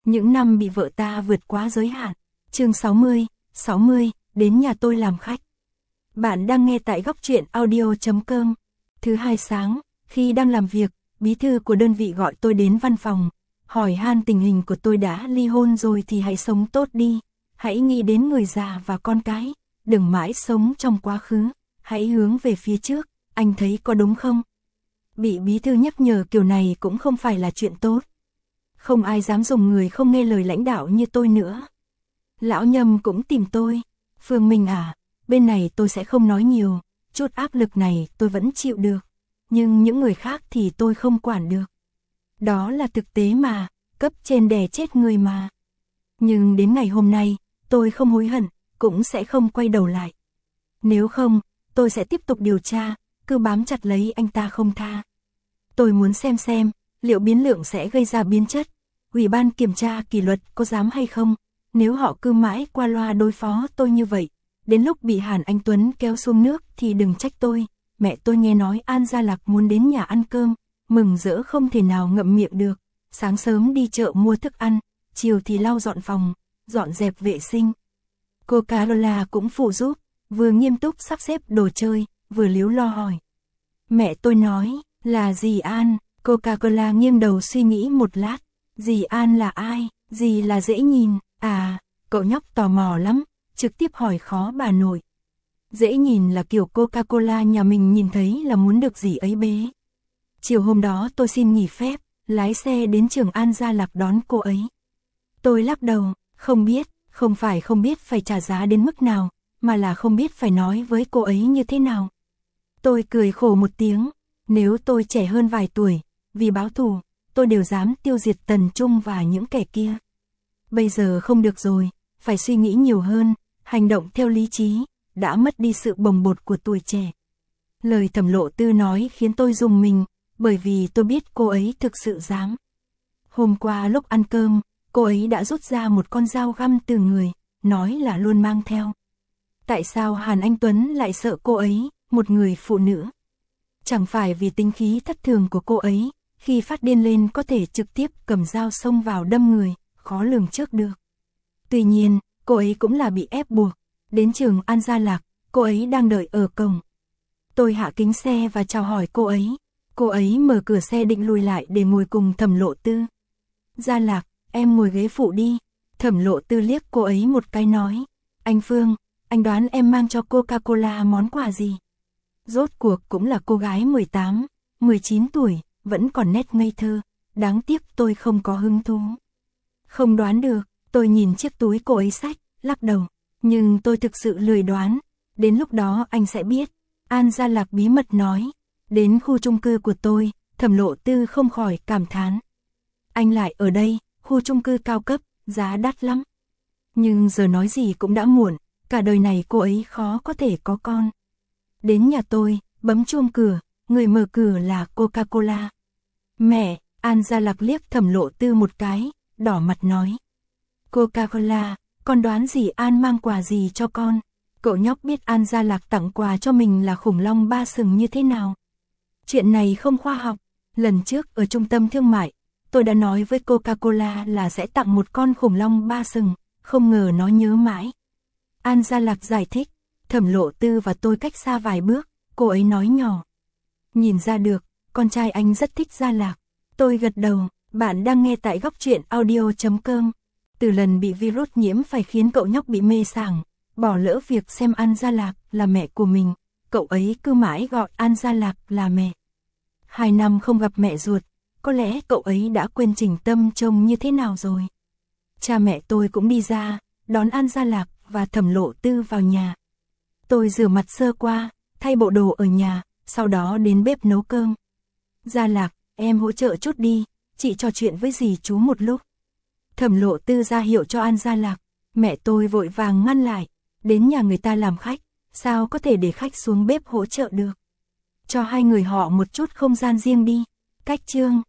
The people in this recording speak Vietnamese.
Những năm bị vợ ta vượt quá giới hạn. Chương 60, đến nhà tôi làm khách. Bạn đang nghe tại góc truyện audio.com. Thứ hai sáng, khi đang làm việc, bí thư của đơn vị gọi tôi đến văn phòng, hỏi han tình hình của tôi. Đã ly hôn rồi thì hãy sống tốt đi, hãy nghĩ đến người già và con cái, đừng mãi sống trong quá khứ, hãy hướng về phía trước, anh thấy có đúng không? Bị bí thư nhắc nhở kiểu này cũng không phải là chuyện tốt. Không ai dám dùng người không nghe lời lãnh đạo như tôi nữa. Lão Nhâm cũng tìm tôi. Phương Minh à, bên này tôi sẽ không nói nhiều, chút áp lực này tôi vẫn chịu được. Nhưng những người khác thì tôi không quản được. Đó là thực tế mà, cấp trên đè chết người mà. Nhưng đến ngày hôm nay, tôi không hối hận, cũng sẽ không quay đầu lại. Nếu không, tôi sẽ tiếp tục điều tra, cứ bám chặt lấy anh ta không tha. Tôi muốn xem, liệu biến lượng sẽ gây ra biến chất. Ủy ban kiểm tra kỷ luật có dám hay không? Nếu họ cứ mãi qua loa đối phó tôi như vậy, đến lúc bị Hàn Anh Tuấn kéo xuống nước thì đừng trách tôi. Mẹ tôi nghe nói An Gia Lạc muốn đến nhà ăn cơm, mừng rỡ không thể nào ngậm miệng được. Sáng sớm đi chợ mua thức ăn, chiều thì lau dọn phòng, dọn dẹp vệ sinh. Cô Carola cũng phụ giúp, vừa nghiêm túc sắp xếp đồ chơi, vừa líu lo hỏi. Mẹ tôi nói, là dì An. Coca-Cola nghiêng đầu suy nghĩ một lát. Dì An là ai? Dì là Dễ Nhìn. À, cậu nhóc tò mò lắm, trực tiếp hỏi khó bà nội. Dễ Nhìn là kiểu Coca-Cola nhà mình nhìn thấy là muốn được dì ấy bế. Chiều hôm đó tôi xin nghỉ phép, lái xe đến trường An Gia Lạc đón cô ấy. Tôi lắc đầu, không biết, không phải không biết phải trả giá đến mức nào, mà là không biết phải nói với cô ấy như thế nào. Tôi cười khổ một tiếng, nếu tôi trẻ hơn vài tuổi, vì báo thù, tôi đều dám tiêu diệt Tần Trung và những kẻ kia. Bây giờ không được rồi, phải suy nghĩ nhiều hơn, hành động theo lý trí, đã mất đi sự bồng bột của tuổi trẻ. Lời Thẩm Lộ Tư nói khiến tôi rùng mình, bởi vì tôi biết cô ấy thực sự dám. Hôm qua lúc ăn cơm, cô ấy đã rút ra một con dao găm từ người, nói là luôn mang theo. Tại sao Hàn Anh Tuấn lại sợ cô ấy, một người phụ nữ? Chẳng phải vì tính khí thất thường của cô ấy, khi phát điên lên có thể trực tiếp cầm dao xông vào đâm người, khó lường trước được. Tuy nhiên, cô ấy cũng là bị ép buộc. Đến trường An Gia Lạc, cô ấy đang đợi ở cổng. Tôi hạ kính xe và chào hỏi cô ấy. Cô ấy mở cửa xe định lùi lại để ngồi cùng Thẩm Lộ Tư. Gia Lạc, em ngồi ghế phụ đi. Thẩm Lộ Tư liếc cô ấy một cái nói. Anh Phương, anh đoán em mang cho Coca-Cola món quà gì? Rốt cuộc cũng là cô gái 18, 19 tuổi, vẫn còn nét ngây thơ. Đáng tiếc tôi không có hứng thú. Không đoán được, tôi nhìn chiếc túi cô ấy xách, lắc đầu. Nhưng tôi thực sự lười đoán. Đến lúc đó anh sẽ biết. An Gia Lạc bí mật nói. Đến khu chung cư của tôi, Thẩm Lộ Tư không khỏi cảm thán. Anh lại ở đây, khu chung cư cao cấp, giá đắt lắm. Nhưng giờ nói gì cũng đã muộn, cả đời này cô ấy khó có thể có con. Đến nhà tôi, bấm chuông cửa, người mở cửa là Coca-Cola. Mẹ, An Gia Lạc liếc Thẩm Lộ Tư một cái, đỏ mặt nói. Coca-Cola, con đoán gì An mang quà gì cho con? Cậu nhóc biết An Gia Lạc tặng quà cho mình là khủng long 3 sừng như thế nào? Chuyện này không khoa học. Lần trước ở trung tâm thương mại, tôi đã nói với Coca-Cola là sẽ tặng một con khủng long 3 sừng, không ngờ nó nhớ mãi. An Gia Lạc giải thích, Thẩm Lộ Tư và tôi cách xa vài bước, cô ấy nói nhỏ. Nhìn ra được, con trai anh rất thích Gia Lạc. Tôi gật đầu, bạn đang nghe tại góc truyện audio.com. Từ lần bị virus nhiễm phải khiến cậu nhóc bị mê sảng, bỏ lỡ việc xem An Gia Lạc là mẹ của mình, cậu ấy cứ mãi gọi An Gia Lạc là mẹ. 2 năm không gặp mẹ ruột, có lẽ cậu ấy đã quên Trình Tâm trông như thế nào rồi. Cha mẹ tôi cũng đi ra, đón An Gia Lạc và Thẩm Lộ Tư vào nhà. Tôi rửa mặt sơ qua, thay bộ đồ ở nhà, sau đó đến bếp nấu cơm. Gia Lạc, em hỗ trợ chút đi, chị trò chuyện với dì chú một lúc. Thẩm Lộ Tư ra hiệu cho An Gia Lạc, mẹ tôi vội vàng ngăn lại, đến nhà người ta làm khách, sao có thể để khách xuống bếp hỗ trợ được. Cho hai người họ một chút không gian riêng đi. Cách chương